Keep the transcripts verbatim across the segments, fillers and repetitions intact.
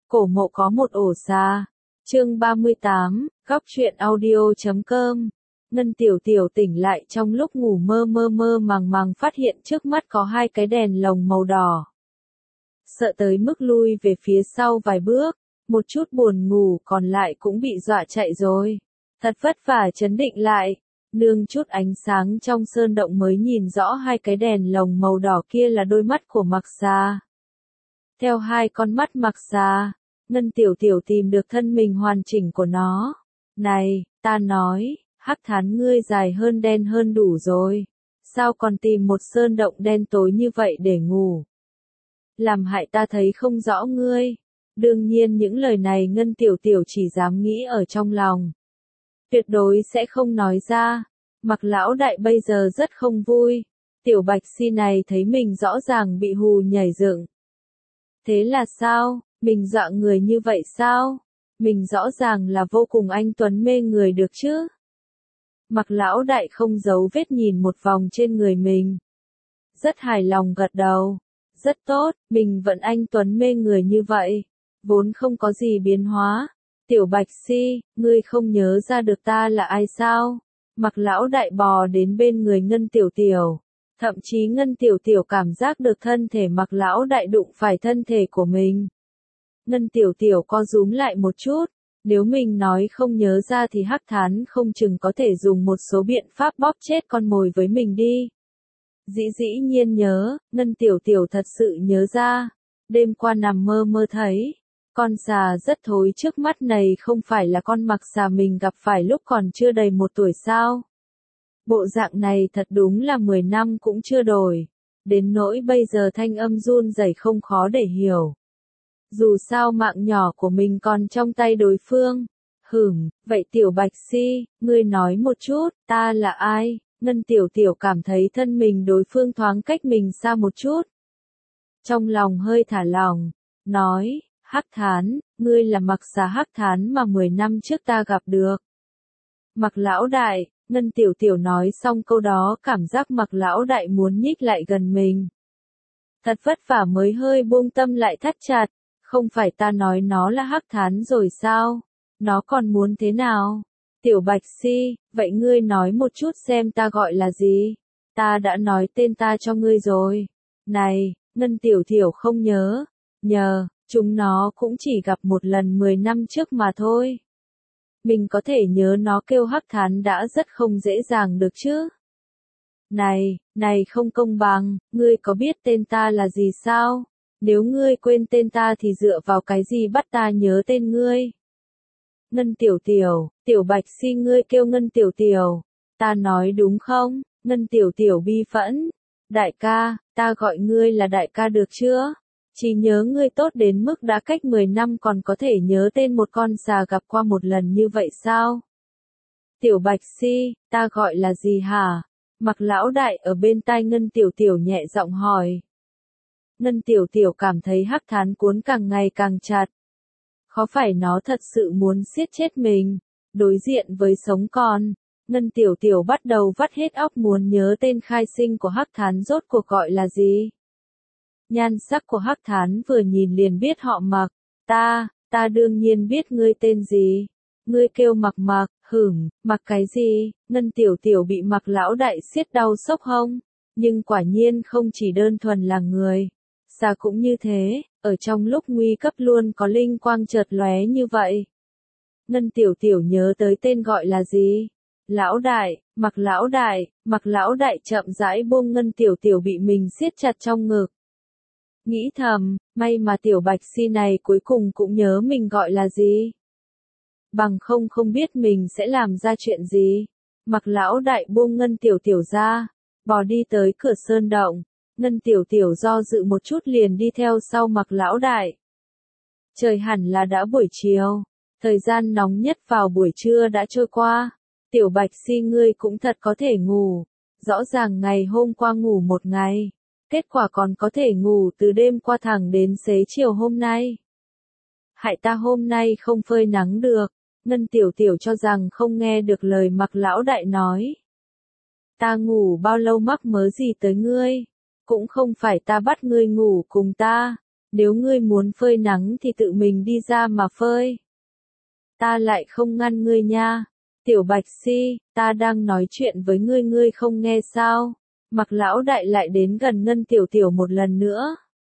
Cổ mộ có một ổ xà. Chương ba mươi tám, góc truyện audio chấm com. Ngân Tiểu Tiểu tỉnh lại trong lúc ngủ mơ mơ mơ màng màng phát hiện trước mắt có hai cái đèn lồng màu đỏ. Sợ tới mức lui về phía sau vài bước, một chút buồn ngủ còn lại cũng bị dọa chạy rồi. Thật vất vả trấn định lại, nương chút ánh sáng trong sơn động mới nhìn rõ hai cái đèn lồng màu đỏ kia là đôi mắt của Mạc Xà. Theo hai con mắt Mạc Xà, Ngân Tiểu Tiểu tìm được thân mình hoàn chỉnh của nó. Này, ta nói, hắc thán ngươi dài hơn đen hơn đủ rồi. Sao còn tìm một sơn động đen tối như vậy để ngủ? Làm hại ta thấy không rõ ngươi. Đương nhiên những lời này Ngân Tiểu Tiểu chỉ dám nghĩ ở trong lòng. Tuyệt đối sẽ không nói ra. Mạc lão đại bây giờ rất không vui. Tiểu Bạch Si này thấy mình rõ ràng bị hù nhảy dựng. Thế là sao? Mình dọa người như vậy sao? Mình rõ ràng là vô cùng anh tuấn mê người được chứ? Mạc lão đại không giấu vết nhìn một vòng trên người mình. Rất hài lòng gật đầu. Rất tốt, mình vẫn anh tuấn mê người như vậy. Vốn không có gì biến hóa. Tiểu Bạch Si, ngươi không nhớ ra được ta là ai sao? Mạc lão đại bò đến bên người Ngân Tiểu Tiểu. Thậm chí Ngân Tiểu Tiểu cảm giác được thân thể Mạc lão đại đụng phải thân thể của mình. Ngân Tiểu Tiểu co rúm lại một chút, nếu mình nói không nhớ ra thì hắc thán không chừng có thể dùng một số biện pháp bóp chết con mồi với mình đi. Dĩ dĩ nhiên nhớ, Ngân Tiểu Tiểu thật sự nhớ ra, đêm qua nằm mơ mơ thấy, con xà rất thối trước mắt này không phải là con Mạc Xà mình gặp phải lúc còn chưa đầy một tuổi sao. Bộ dạng này thật đúng là mười năm cũng chưa đổi, đến nỗi bây giờ thanh âm run rẩy không khó để hiểu. Dù sao mạng nhỏ của mình còn trong tay đối phương. Hửm, vậy Tiểu Bạch Si, ngươi nói một chút, ta là ai? Ngân Tiểu Tiểu cảm thấy thân mình đối phương thoáng cách mình xa một chút. Trong lòng hơi thả lỏng, nói, hắc thán, ngươi là Mạc Xà hắc thán mà mười năm trước ta gặp được. Mạc lão đại, Ngân Tiểu Tiểu nói xong câu đó cảm giác Mạc lão đại muốn nhích lại gần mình. Thật vất vả mới hơi buông tâm lại thắt chặt. Không phải ta nói nó là hắc thán rồi sao? Nó còn muốn thế nào? Tiểu Bạch Si, vậy ngươi nói một chút xem ta gọi là gì? Ta đã nói tên ta cho ngươi rồi. Này, Ngân Tiểu Tiểu không nhớ. Nhờ, chúng nó cũng chỉ gặp một lần mười năm trước mà thôi. Mình có thể nhớ nó kêu hắc thán đã rất không dễ dàng được chứ? Này, này không công bằng, ngươi có biết tên ta là gì sao? Nếu ngươi quên tên ta thì dựa vào cái gì bắt ta nhớ tên ngươi? Ngân Tiểu Tiểu, Tiểu Bạch Si ngươi kêu Ngân Tiểu Tiểu. Ta nói đúng không? Ngân Tiểu Tiểu bi phẫn. Đại ca, ta gọi ngươi là đại ca được chưa? Chỉ nhớ ngươi tốt đến mức đã cách mười năm còn có thể nhớ tên một con xà gặp qua một lần như vậy sao? Tiểu Bạch Si, ta gọi là gì hả? Mạc lão đại ở bên tai Ngân Tiểu Tiểu nhẹ giọng hỏi. Ngân Tiểu Tiểu cảm thấy hắc thán cuốn càng ngày càng chặt. Khó phải nó thật sự muốn giết chết mình. Đối diện với sống còn, Ngân Tiểu Tiểu bắt đầu vắt hết óc muốn nhớ tên khai sinh của hắc thán rốt cuộc gọi là gì. Nhan sắc của hắc thán vừa nhìn liền biết họ Mạc. Ta, ta đương nhiên biết ngươi tên gì. Ngươi kêu Mạc Mạc, hửm, Mạc cái gì? Ngân Tiểu Tiểu bị Mạc lão đại siết đau sốc hông. Nhưng quả nhiên không chỉ đơn thuần là người. Xà cũng như thế, ở trong lúc nguy cấp luôn có linh quang chợt lóe như vậy. Ngân Tiểu Tiểu nhớ tới tên gọi là gì? Lão đại, Mạc lão đại, Mạc lão đại chậm rãi buông Ngân Tiểu Tiểu bị mình siết chặt trong ngực. Nghĩ thầm, may mà Tiểu Bạch Si này cuối cùng cũng nhớ mình gọi là gì. Bằng không không biết mình sẽ làm ra chuyện gì. Mạc lão đại buông Ngân Tiểu Tiểu ra, bò đi tới cửa sơn động. Ngân Tiểu Tiểu do dự một chút liền đi theo sau Mạc lão đại. Trời hẳn là đã buổi chiều, thời gian nóng nhất vào buổi trưa đã trôi qua. Tiểu Bạch Si ngươi cũng thật có thể ngủ, rõ ràng ngày hôm qua ngủ một ngày, kết quả còn có thể ngủ từ đêm qua thẳng đến xế chiều hôm nay. Hại ta hôm nay không phơi nắng được. Ngân Tiểu Tiểu cho rằng không nghe được lời Mạc lão đại nói. Ta ngủ bao lâu mắc mớ gì tới ngươi? Cũng không phải ta bắt ngươi ngủ cùng ta. Nếu ngươi muốn phơi nắng thì tự mình đi ra mà phơi. Ta lại không ngăn ngươi nha. Tiểu Bạch Si, ta đang nói chuyện với ngươi ngươi không nghe sao? Mặc lão đại lại đến gần Ngân Tiểu Tiểu một lần nữa.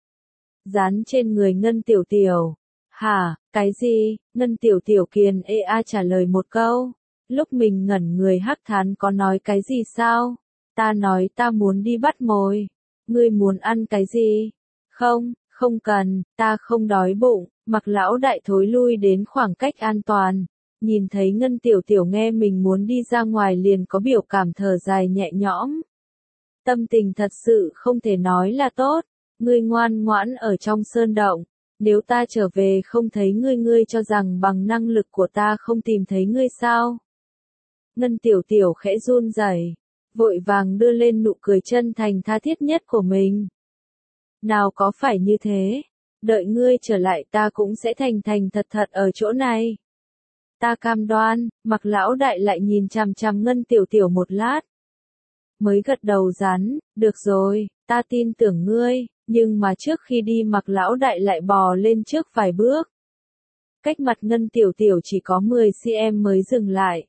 Dán trên người Ngân Tiểu Tiểu. Hả, cái gì? Ngân Tiểu Tiểu kiền ê a trả lời một câu. Lúc mình ngẩn người Hắc Thán có nói cái gì sao? Ta nói ta muốn đi bắt mồi. Ngươi muốn ăn cái gì? Không, không cần, ta không đói bụng. Mặc lão đại thối lui đến khoảng cách an toàn. Nhìn thấy Ngân Tiểu Tiểu nghe mình muốn đi ra ngoài liền có biểu cảm thở dài nhẹ nhõm. Tâm tình thật sự không thể nói là tốt. Ngươi ngoan ngoãn ở trong sơn động. Nếu ta trở về không thấy ngươi ngươi cho rằng bằng năng lực của ta không tìm thấy ngươi sao? Ngân Tiểu Tiểu khẽ run rẩy, vội vàng đưa lên nụ cười chân thành tha thiết nhất của mình. Nào có phải như thế, đợi ngươi trở lại ta cũng sẽ thành thành thật thật ở chỗ này. Ta cam đoan. Mặc lão đại lại nhìn chằm chằm Ngân Tiểu Tiểu một lát. Mới gật đầu rắn, được rồi, ta tin tưởng ngươi, nhưng mà trước khi đi Mặc lão đại lại bò lên trước vài bước. Cách mặt Ngân Tiểu Tiểu chỉ có mười xăng-ti-mét mới dừng lại.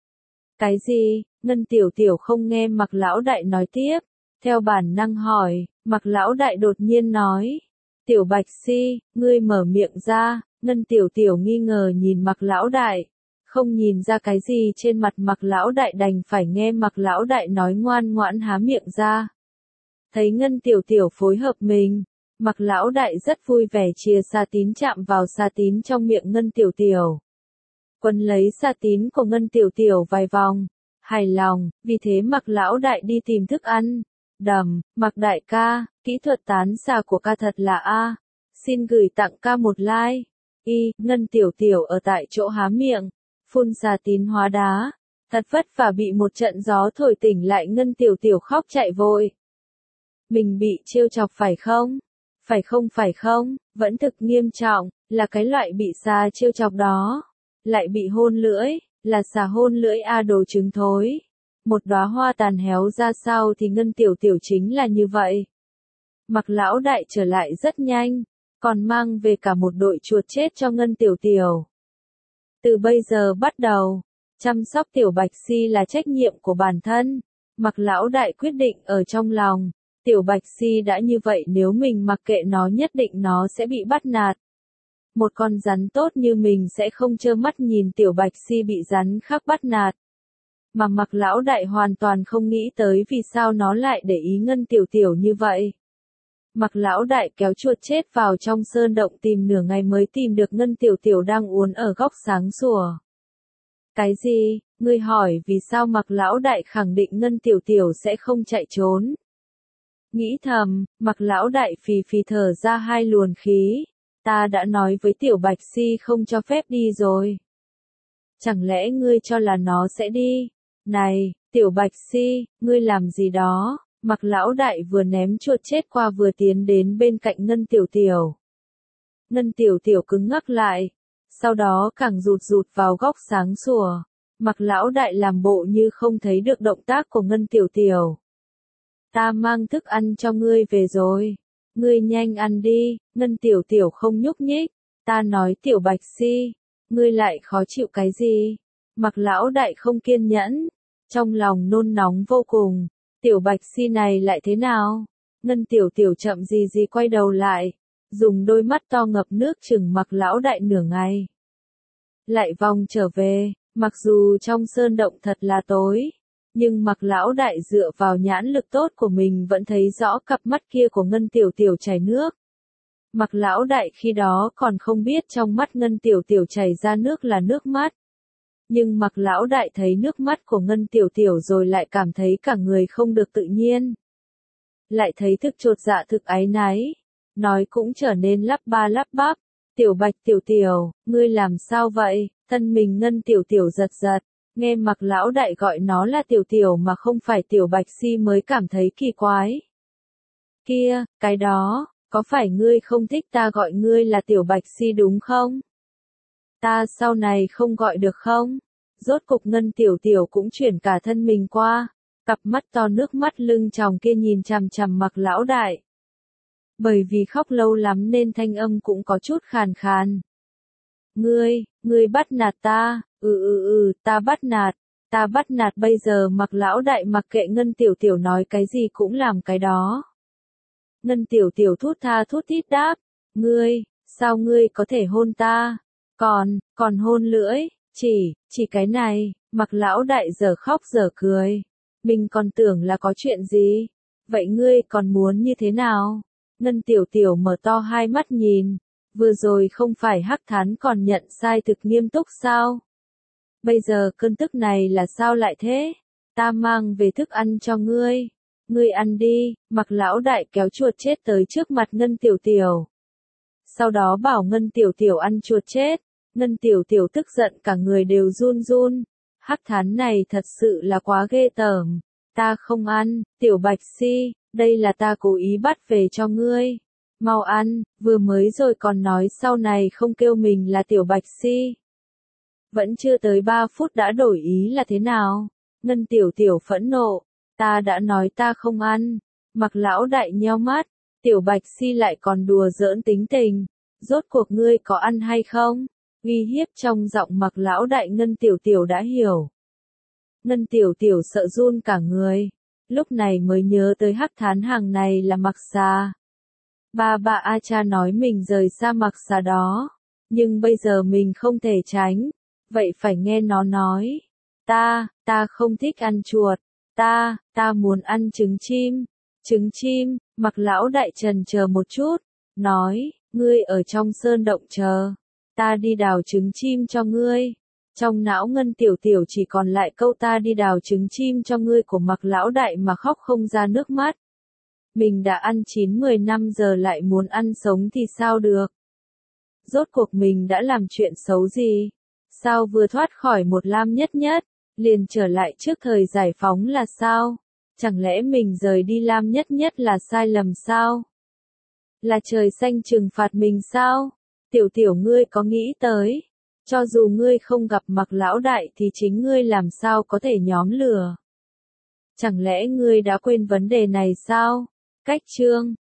Cái gì? Ngân Tiểu Tiểu không nghe Mặc lão đại nói tiếp, theo bản năng hỏi. Mặc lão đại đột nhiên nói, Tiểu Bạch Si, ngươi mở miệng ra. Ngân Tiểu Tiểu nghi ngờ nhìn Mặc lão đại, không nhìn ra cái gì trên mặt Mặc lão đại đành phải nghe Mặc lão đại nói ngoan ngoãn há miệng ra. Thấy Ngân Tiểu Tiểu phối hợp mình, Mặc lão đại rất vui vẻ chia sa tín chạm vào sa tín trong miệng Ngân Tiểu Tiểu. Quấn lấy sa tín của Ngân Tiểu Tiểu vài vòng, hài lòng, vì thế Mặc lão đại đi tìm thức ăn. Đầm, Mặc đại ca, kỹ thuật tán xà của ca thật là A. Xin gửi tặng ca một like. Y, Ngân Tiểu Tiểu ở tại chỗ há miệng, phun sa tín hóa đá. Thật vất vả bị một trận gió thổi tỉnh lại Ngân Tiểu Tiểu khóc chạy vội. Mình bị trêu chọc phải không? Phải không phải không? Vẫn thực nghiêm trọng, là cái loại bị xà trêu chọc đó. Lại bị hôn lưỡi, là xà hôn lưỡi a đồ trứng thối. Một đóa hoa tàn héo ra sao thì Ngân Tiểu Tiểu chính là như vậy. Mặc lão đại trở lại rất nhanh, còn mang về cả một đội chuột chết cho Ngân Tiểu Tiểu. Từ bây giờ bắt đầu, chăm sóc Tiểu Bạch Si là trách nhiệm của bản thân. Mặc lão đại quyết định ở trong lòng, Tiểu Bạch Si đã như vậy nếu mình mặc kệ nó nhất định nó sẽ bị bắt nạt. Một con rắn tốt như mình sẽ không trơ mắt nhìn Tiểu Bạch Si bị rắn khác bắt nạt. Mà Mặc lão đại hoàn toàn không nghĩ tới vì sao nó lại để ý Ngân Tiểu Tiểu như vậy. Mặc lão đại kéo chuột chết vào trong sơn động tìm nửa ngày mới tìm được Ngân Tiểu Tiểu đang uốn ở góc sáng sủa. Cái gì? Ngươi hỏi vì sao Mặc lão đại khẳng định Ngân Tiểu Tiểu sẽ không chạy trốn. Nghĩ thầm, Mặc lão đại phì phì thở ra hai luồng khí. Ta đã nói với Tiểu Bạch Si không cho phép đi rồi. Chẳng lẽ ngươi cho là nó sẽ đi? Này, Tiểu Bạch Si, ngươi làm gì đó? Mặc lão đại vừa ném chuột chết qua vừa tiến đến bên cạnh Ngân Tiểu Tiểu. Ngân Tiểu Tiểu cứng ngắc lại, sau đó càng rụt rụt vào góc sáng sủa. Mặc lão đại làm bộ như không thấy được động tác của Ngân Tiểu Tiểu. Ta mang thức ăn cho ngươi về rồi. Ngươi nhanh ăn đi. Ngân Tiểu Tiểu không nhúc nhích. Ta nói Tiểu Bạch Si, ngươi lại khó chịu cái gì? Mặc lão đại không kiên nhẫn, trong lòng nôn nóng vô cùng. Tiểu Bạch Si này lại thế nào? Ngân Tiểu Tiểu chậm gì gì quay đầu lại, dùng đôi mắt to ngập nước chừng Mặc lão đại nửa ngày. Lại vòng trở về, mặc dù trong sơn động thật là tối, nhưng Mặc lão đại dựa vào nhãn lực tốt của mình vẫn thấy rõ cặp mắt kia của Ngân Tiểu Tiểu chảy nước. Mặc lão đại khi đó còn không biết trong mắt Ngân Tiểu Tiểu chảy ra nước là nước mắt. Nhưng Mặc lão đại thấy nước mắt của Ngân Tiểu Tiểu rồi lại cảm thấy cả người không được tự nhiên. Lại thấy thực chột dạ thực áy náy. Nói cũng trở nên lắp ba lắp bắp. Tiểu Bạch Tiểu Tiểu, ngươi làm sao vậy? Thân mình Ngân Tiểu Tiểu giật giật. Nghe Mặc lão đại gọi nó là Tiểu Tiểu mà không phải Tiểu Bạch Si mới cảm thấy kỳ quái. Kia, cái đó, có phải ngươi không thích ta gọi ngươi là Tiểu Bạch Si đúng không? Ta sau này không gọi được không? Rốt cục Ngân Tiểu Tiểu cũng chuyển cả thân mình qua, cặp mắt to nước mắt lưng tròng kia nhìn chằm chằm Mặc lão đại. bởi vì khóc lâu lắm nên thanh âm cũng có chút khàn khàn. Ngươi, ngươi bắt nạt ta, ừ ừ ừ, ta bắt nạt, ta bắt nạt bây giờ Mặc lão đại mặc kệ Ngân Tiểu Tiểu nói cái gì cũng làm cái đó. Ngân Tiểu Tiểu thút tha thút thít đáp, ngươi, sao ngươi có thể hôn ta, còn, còn hôn lưỡi, chỉ, chỉ cái này, Mặc lão đại giờ khóc giờ cười, mình còn tưởng là có chuyện gì, vậy ngươi còn muốn như thế nào? Ngân Tiểu Tiểu mở to hai mắt nhìn, vừa rồi không phải Hắc Thán còn nhận sai thực nghiêm túc sao? Bây giờ cơn tức này là sao lại thế? Ta mang về thức ăn cho ngươi. Ngươi ăn đi, Mặc lão đại kéo chuột chết tới trước mặt Ngân Tiểu Tiểu. Sau đó bảo Ngân Tiểu Tiểu ăn chuột chết. Ngân Tiểu Tiểu tức giận cả người đều run run. Hắc Thán này thật sự là quá ghê tởm. Ta không ăn, Tiểu Bạch Si, đây là ta cố ý bắt về cho ngươi. Mau ăn, vừa mới rồi còn nói sau này không kêu mình là Tiểu Bạch Si. Vẫn chưa tới ba phút đã đổi ý là thế nào? Ngân Tiểu Tiểu phẫn nộ. Ta đã nói ta không ăn. Mặc lão đại nheo mắt. Tiểu Bạch Si lại còn đùa giỡn tính tình. Rốt cuộc ngươi có ăn hay không? Uy hiếp trong giọng Mặc lão đại Ngân Tiểu Tiểu đã hiểu. Ngân Tiểu Tiểu sợ run cả người. Lúc này mới nhớ tới Hắc Thán hàng này là Mặc Xà. Ba bà A Cha nói mình rời xa Mặc Xà đó. Nhưng bây giờ mình không thể tránh. Vậy phải nghe nó nói. Ta, ta không thích ăn chuột. Ta, ta muốn ăn trứng chim. Trứng chim, Mặc lão đại trần chờ một chút. Nói, ngươi ở trong sơn động chờ. Ta đi đào trứng chim cho ngươi. Trong não Ngân Tiểu Tiểu chỉ còn lại câu ta đi đào trứng chim cho ngươi của Mặc lão đại mà khóc không ra nước mắt. Mình đã ăn chín mười năm giờ lại muốn ăn sống thì sao được? Rốt cuộc mình đã làm chuyện xấu gì? Sao vừa thoát khỏi một Lam Nhất Nhất, liền trở lại trước thời giải phóng là sao? Chẳng lẽ mình rời đi Lam Nhất Nhất là sai lầm sao? Là trời xanh trừng phạt mình sao? Tiểu Tiểu ngươi có nghĩ tới? Cho dù ngươi không gặp Mặc lão đại thì chính ngươi làm sao có thể nhóm lửa? Chẳng lẽ ngươi đã quên vấn đề này sao? Cách chương